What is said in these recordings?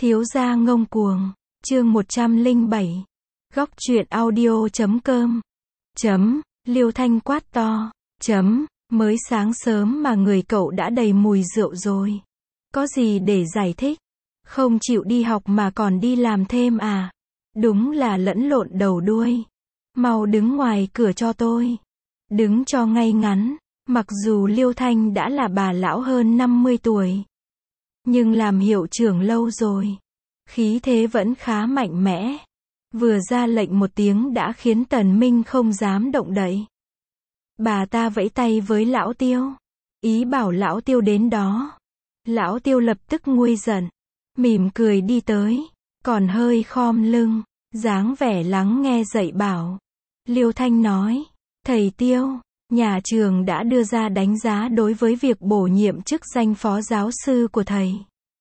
Thiếu gia ngông cuồng, chương 107. Góc truyện audio.com. Liêu Thanh quát to. Mới sáng sớm mà người cậu đã đầy mùi rượu rồi. Có gì để giải thích? Không chịu đi học mà còn đi làm thêm à? Đúng là lẫn lộn đầu đuôi. Mau đứng ngoài cửa cho tôi. Đứng cho ngay ngắn. Mặc dù Liêu Thanh đã là bà lão hơn 50 tuổi. Nhưng làm hiệu trưởng lâu rồi. Khí thế vẫn khá mạnh mẽ. Vừa ra lệnh một tiếng đã khiến Tần Minh không dám động đậy. Bà ta vẫy tay với lão Tiêu. Ý bảo lão Tiêu đến đó. Lão Tiêu lập tức nguôi giận. Mỉm cười đi tới. Còn hơi khom lưng. Dáng vẻ lắng nghe dạy bảo. Liêu Thanh nói. Thầy Tiêu, nhà trường đã đưa ra đánh giá đối với việc bổ nhiệm chức danh phó giáo sư của thầy.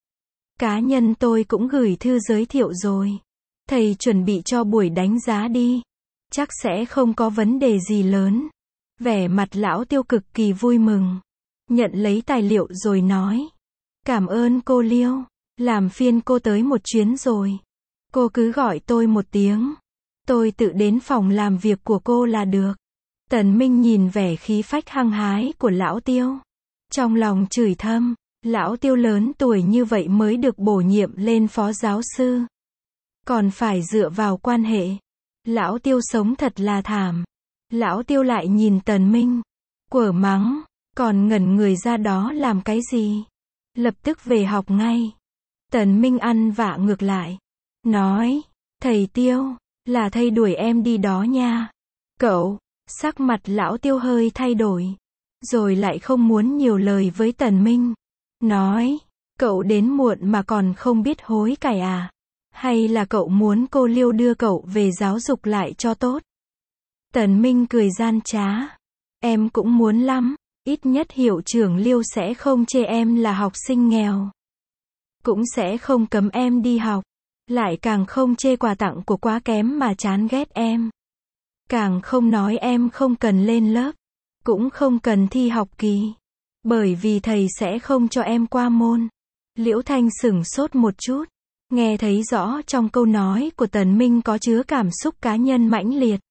Cá nhân tôi cũng gửi thư giới thiệu rồi. Thầy chuẩn bị cho buổi đánh giá đi. Chắc sẽ không có vấn đề gì lớn. Vẻ mặt lão Tiêu cực kỳ vui mừng. Nhận lấy tài liệu rồi nói. Cảm ơn cô Liêu. Làm phiên cô tới một chuyến rồi. Cô cứ gọi tôi một tiếng. Tôi tự đến phòng làm việc của cô là được. Tần Minh nhìn vẻ khí phách hăng hái của lão Tiêu. Trong lòng chửi thầm. Lão Tiêu lớn tuổi như vậy mới được bổ nhiệm lên phó giáo sư. Còn phải dựa vào quan hệ. Lão Tiêu sống thật là thảm. Lão Tiêu lại nhìn Tần Minh. Quở mắng. Còn ngẩn người ra đó làm cái gì? Lập tức về học ngay. Tần Minh ăn vạ ngược lại. Nói. Thầy Tiêu. Là thầy đuổi em đi đó nha. Cậu. Sắc mặt lão Tiêu hơi thay đổi. Rồi lại không muốn nhiều lời với Tần Minh. Nói. Cậu đến muộn mà còn không biết hối cải à? Hay là cậu muốn cô Liêu đưa cậu về giáo dục lại cho tốt? Tần Minh cười gian trá. Em cũng muốn lắm. Ít nhất hiệu trưởng Liêu sẽ không chê em là học sinh nghèo. Cũng sẽ không cấm em đi học. Lại càng không chê quà tặng của quá kém mà chán ghét em. Càng không nói em không cần lên lớp. Cũng không cần thi học kỳ. Bởi vì thầy sẽ không cho em qua môn. Liễu Thanh sửng sốt một chút. Nghe thấy rõ trong câu nói của Tần Minh có chứa cảm xúc cá nhân mãnh liệt.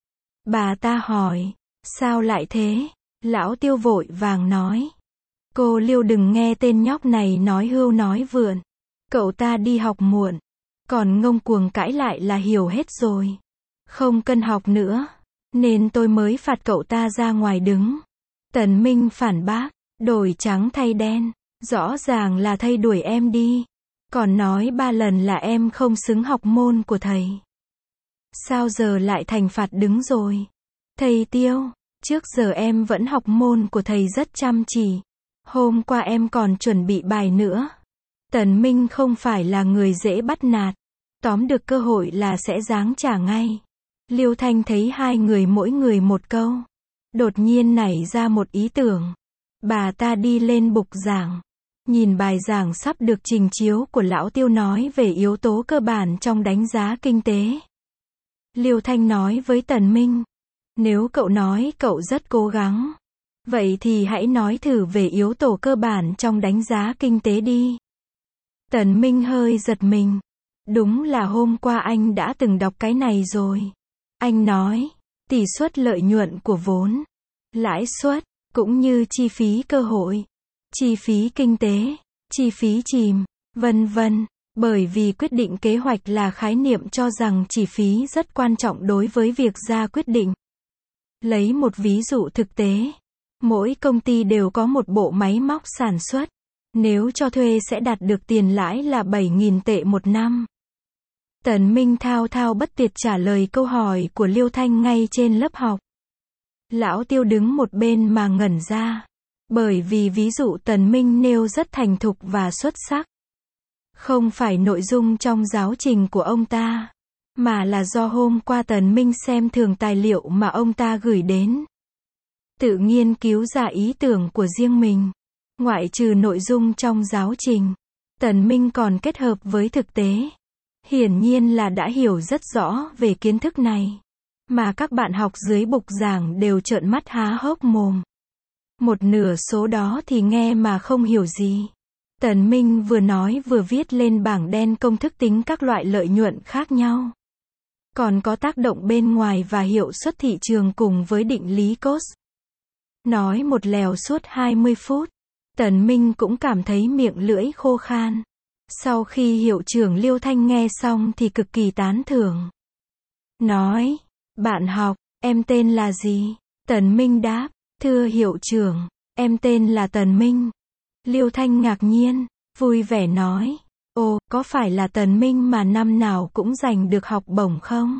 Bà ta hỏi. Sao lại thế? Lão Tiêu vội vàng nói. Cô Liêu đừng nghe tên nhóc này nói hưu nói vượn. Cậu ta đi học muộn. Còn ngông cuồng cãi lại là hiểu hết rồi. Không cần học nữa. Nên tôi mới phạt cậu ta ra ngoài đứng. Tần Minh phản bác. Đổi trắng thay đen. Rõ ràng là thầy đuổi em đi. Còn nói 3 lần là em không xứng học môn của thầy. Sao giờ lại thành phạt đứng rồi? Thầy Tiêu, trước giờ em vẫn học môn của thầy rất chăm chỉ. Hôm qua em còn chuẩn bị bài nữa. Tần Minh không phải là người dễ bắt nạt. Tóm được cơ hội là sẽ giáng trả ngay. Liêu Thanh thấy hai người mỗi người một câu. Đột nhiên nảy ra một ý tưởng. Bà ta đi lên bục giảng. Nhìn bài giảng sắp được trình chiếu của lão Tiêu nói về yếu tố cơ bản trong đánh giá kinh tế. Liêu Thanh nói với Tần Minh. Nếu cậu nói cậu rất cố gắng. Vậy thì hãy nói thử về yếu tố cơ bản trong đánh giá kinh tế đi. Tần Minh hơi giật mình. Đúng là hôm qua anh đã từng đọc cái này rồi. Anh nói. Tỷ suất lợi nhuận của vốn. Lãi suất. Cũng như chi phí cơ hội. Chi phí kinh tế. Chi phí chìm. Vân vân. Bởi vì quyết định kế hoạch là khái niệm cho rằng chi phí rất quan trọng đối với việc ra quyết định. Lấy một ví dụ thực tế. Mỗi công ty đều có một bộ máy móc sản xuất. Nếu cho thuê sẽ đạt được tiền lãi là 7.000 tệ một năm. Tần Minh thao thao bất tuyệt trả lời câu hỏi của Liêu Thanh ngay trên lớp học. Lão Tiêu đứng một bên mà ngẩn ra. Bởi vì ví dụ Tần Minh nêu rất thành thục và xuất sắc. Không phải nội dung trong giáo trình của ông ta. Mà là do hôm qua Tần Minh xem thường tài liệu mà ông ta gửi đến. Tự nghiên cứu ra ý tưởng của riêng mình. Ngoại trừ nội dung trong giáo trình. Tần Minh còn kết hợp với thực tế. Hiển nhiên là đã hiểu rất rõ về kiến thức này. Mà các bạn học dưới bục giảng đều trợn mắt há hốc mồm. Một nửa số đó thì nghe mà không hiểu gì. Tần Minh vừa nói vừa viết lên bảng đen công thức tính các loại lợi nhuận khác nhau. Còn có tác động bên ngoài và hiệu suất thị trường cùng với định lý cost. Nói một lèo suốt 20 phút. Tần Minh cũng cảm thấy miệng lưỡi khô khan. Sau khi hiệu trưởng Liêu Thanh nghe xong thì cực kỳ tán thưởng. Nói, bạn học, em tên là gì? Tần Minh đáp, thưa hiệu trưởng, em tên là Tần Minh. Liêu Thanh ngạc nhiên, vui vẻ nói, ồ, có phải là Tần Minh mà năm nào cũng giành được học bổng không?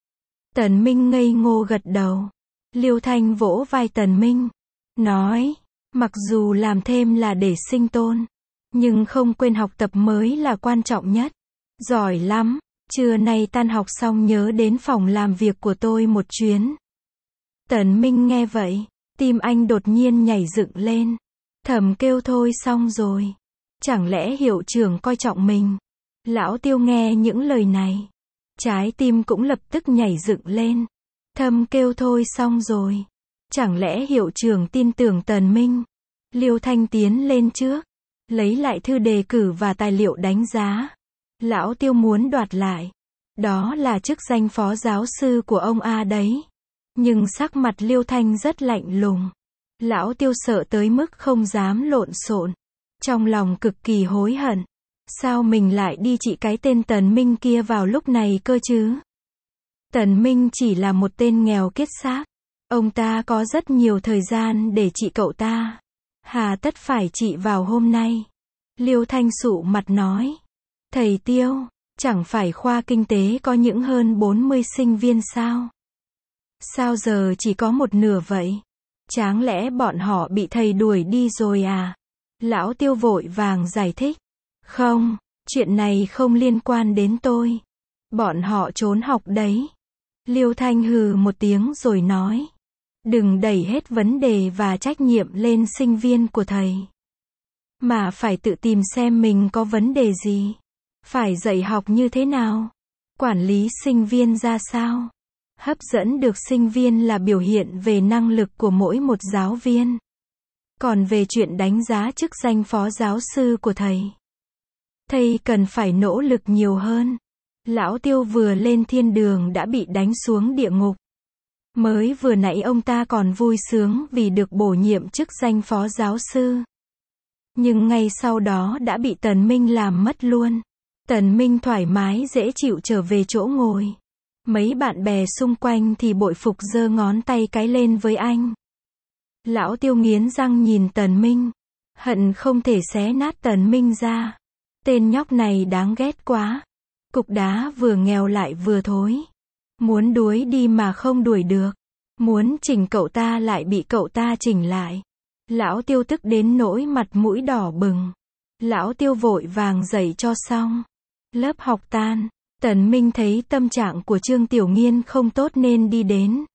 Tần Minh ngây ngô gật đầu. Liêu Thanh vỗ vai Tần Minh, nói, mặc dù làm thêm là để sinh tồn, nhưng không quên học tập mới là quan trọng nhất. Giỏi lắm, trưa nay tan học xong nhớ đến phòng làm việc của tôi một chuyến. Tần Minh nghe vậy, tim anh đột nhiên nhảy dựng lên. Thầm kêu thôi xong rồi. Chẳng lẽ hiệu trưởng coi trọng mình? Lão Tiêu nghe những lời này. Trái tim cũng lập tức nhảy dựng lên. Thầm kêu thôi xong rồi. Chẳng lẽ hiệu trưởng tin tưởng Tần Minh? Liêu Thanh tiến lên trước. Lấy lại thư đề cử và tài liệu đánh giá. Lão Tiêu muốn đoạt lại. Đó là chức danh phó giáo sư của ông A đấy. Nhưng sắc mặt Liêu Thanh rất lạnh lùng. Lão Tiêu sợ tới mức không dám lộn xộn. Trong lòng cực kỳ hối hận. Sao mình lại đi trị cái tên Tần Minh kia vào lúc này cơ chứ? Tần Minh chỉ là một tên nghèo kiết xác. Ông ta có rất nhiều thời gian để trị cậu ta. Hà tất phải trị vào hôm nay. Liêu Thanh sụ mặt nói. Thầy Tiêu, chẳng phải khoa kinh tế có những hơn 40 sinh viên sao? Sao giờ chỉ có một nửa vậy? Chẳng lẽ bọn họ bị thầy đuổi đi rồi à? Lão Tiêu vội vàng giải thích. Không, chuyện này không liên quan đến tôi. Bọn họ trốn học đấy. Liêu Thanh hừ một tiếng rồi nói. Đừng đẩy hết vấn đề và trách nhiệm lên sinh viên của thầy. Mà phải tự tìm xem mình có vấn đề gì. Phải dạy học như thế nào? Quản lý sinh viên ra sao? Hấp dẫn được sinh viên là biểu hiện về năng lực của mỗi một giáo viên. Còn về chuyện đánh giá chức danh phó giáo sư của thầy cần phải nỗ lực nhiều hơn. Lão Tiêu vừa lên thiên đường đã bị đánh xuống địa ngục. Mới vừa nãy ông ta còn vui sướng vì được bổ nhiệm chức danh phó giáo sư. Nhưng ngay sau đó đã bị Tần Minh làm mất luôn. Tần Minh thoải mái dễ chịu trở về chỗ ngồi. Mấy bạn bè xung quanh thì bội phục giơ ngón tay cái lên với anh. Lão Tiêu nghiến răng nhìn Tần Minh. Hận không thể xé nát Tần Minh ra. Tên nhóc này đáng ghét quá. Cục đá vừa nghèo lại vừa thối. Muốn đuổi đi mà không đuổi được. Muốn chỉnh cậu ta lại bị cậu ta chỉnh lại. Lão Tiêu tức đến nỗi mặt mũi đỏ bừng. Lão Tiêu vội vàng dạy cho xong. Lớp học tan. Tần Minh thấy tâm trạng của Trương Tiểu Nghiên không tốt nên đi đến.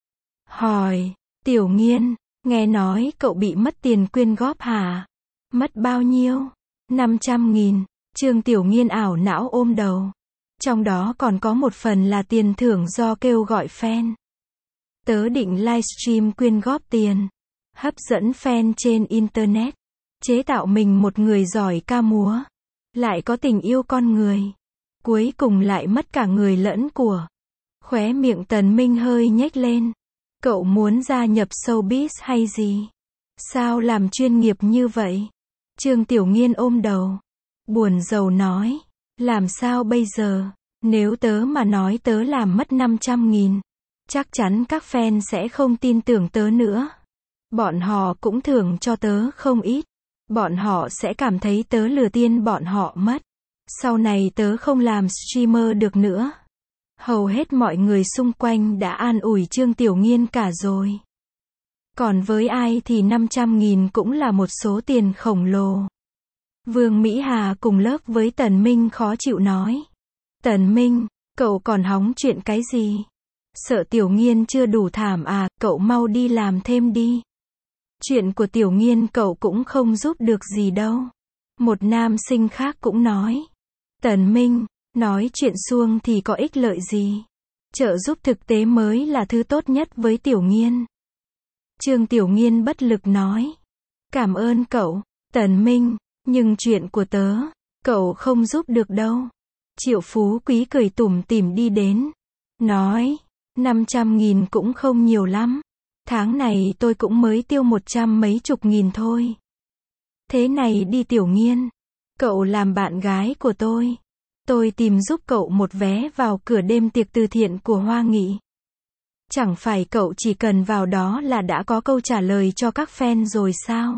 Hỏi, Tiểu Nghiên, nghe nói cậu bị mất tiền quyên góp hả? Mất bao nhiêu? 500.000. Trương Tiểu Nghiên ảo não ôm đầu. Trong đó còn có một phần là tiền thưởng do kêu gọi fan. Tớ định livestream quyên góp tiền. Hấp dẫn fan trên Internet. Chế tạo mình một người giỏi ca múa. Lại có tình yêu con người. Cuối cùng lại mất cả người lẫn của. Khóe miệng Tần Minh hơi nhếch lên. Cậu muốn gia nhập showbiz hay gì? Sao làm chuyên nghiệp như vậy? Trương Tiểu Nghiên ôm đầu. Buồn rầu nói. Làm sao bây giờ? Nếu tớ mà nói tớ làm mất 500.000. Chắc chắn các fan sẽ không tin tưởng tớ nữa. Bọn họ cũng thưởng cho tớ không ít. Bọn họ sẽ cảm thấy tớ lừa tiền bọn họ mất. Sau này tớ không làm streamer được nữa. Hầu hết mọi người xung quanh đã an ủi Trương Tiểu Nghiên cả rồi. Còn với ai thì 500.000 cũng là một số tiền khổng lồ. Vương Mỹ Hà cùng lớp với Tần Minh khó chịu nói. Tần Minh, cậu còn hóng chuyện cái gì? Sợ Tiểu Nghiên chưa đủ thảm à, cậu mau đi làm thêm đi. Chuyện của Tiểu Nghiên cậu cũng không giúp được gì đâu. Một nam sinh khác cũng nói. Tần Minh, nói chuyện suông thì có ích lợi gì? Trợ giúp thực tế mới là thứ tốt nhất với Tiểu Nghiên. Trương Tiểu Nghiên bất lực nói. Cảm ơn cậu, Tần Minh. Nhưng chuyện của tớ, cậu không giúp được đâu. Triệu Phú Quý cười tủm tỉm đi đến. Nói, 500.000 cũng không nhiều lắm. Tháng này tôi cũng mới tiêu 100 mấy chục nghìn thôi. Thế này đi Tiểu Nghiên. Cậu làm bạn gái của tôi. Tôi tìm giúp cậu một vé vào cửa đêm tiệc từ thiện của Hoa Nghị. Chẳng phải cậu chỉ cần vào đó là đã có câu trả lời cho các fan rồi sao?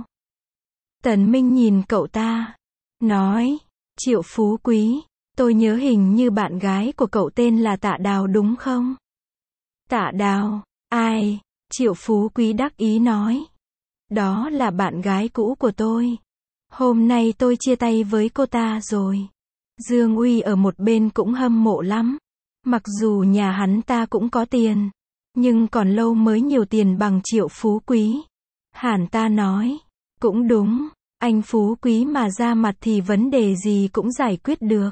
Tần Minh nhìn cậu ta. Nói, Triệu Phú Quý, tôi nhớ hình như bạn gái của cậu tên là Tạ Đào đúng không? Tạ Đào, ai? Triệu Phú Quý đắc ý nói. Đó là bạn gái cũ của tôi. Hôm nay tôi chia tay với cô ta rồi. Dương Uy ở một bên cũng hâm mộ lắm. Mặc dù nhà hắn ta cũng có tiền, nhưng còn lâu mới nhiều tiền bằng Triệu Phú Quý. Hàn ta nói, cũng đúng, anh Phú Quý mà ra mặt thì vấn đề gì cũng giải quyết được.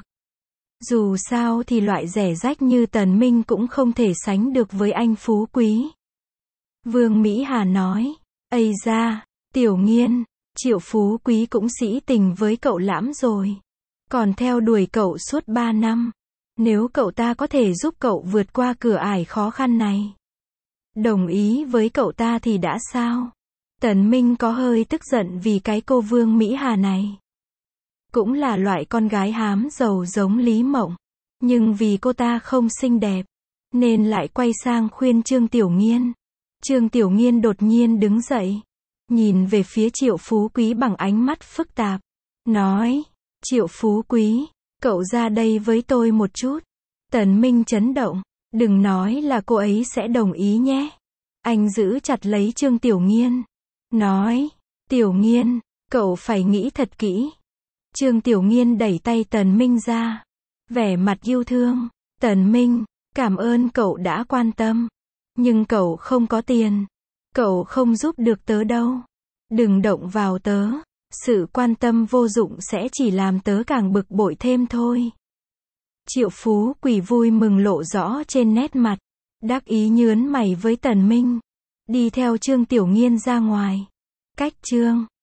Dù sao thì loại rẻ rách như Tần Minh cũng không thể sánh được với anh Phú Quý. Vương Mỹ Hà nói, ây da, Tiểu Nghiên, Triệu Phú Quý cũng sĩ tình với cậu lắm rồi. Còn theo đuổi cậu suốt 3 năm. Nếu cậu ta có thể giúp cậu vượt qua cửa ải khó khăn này, đồng ý với cậu ta thì đã sao? Tần Minh có hơi tức giận vì cái cô Vương Mỹ Hà này. Cũng là loại con gái hám giàu giống Lý Mộng. Nhưng vì cô ta không xinh đẹp, nên lại quay sang khuyên Trương Tiểu Nghiên. Trương Tiểu Nghiên đột nhiên đứng dậy, nhìn về phía Triệu Phú Quý bằng ánh mắt phức tạp. Nói, Triệu Phú Quý, cậu ra đây với tôi một chút. Tần Minh chấn động, đừng nói là cô ấy sẽ đồng ý nhé. Anh giữ chặt lấy Trương Tiểu Nghiên. Nói, Tiểu Nghiên, cậu phải nghĩ thật kỹ. Trương Tiểu Nghiên đẩy tay Tần Minh ra. Vẻ mặt yêu thương. Tần Minh, cảm ơn cậu đã quan tâm. Nhưng cậu không có tiền. Cậu không giúp được tớ đâu. Đừng động vào tớ. Sự quan tâm vô dụng sẽ chỉ làm tớ càng bực bội thêm thôi. Triệu Phú Quý vui mừng lộ rõ trên nét mặt. Đắc ý nhướng mày với Tần Minh. Đi theo Trương Tiểu Nghiên ra ngoài. Cách Trương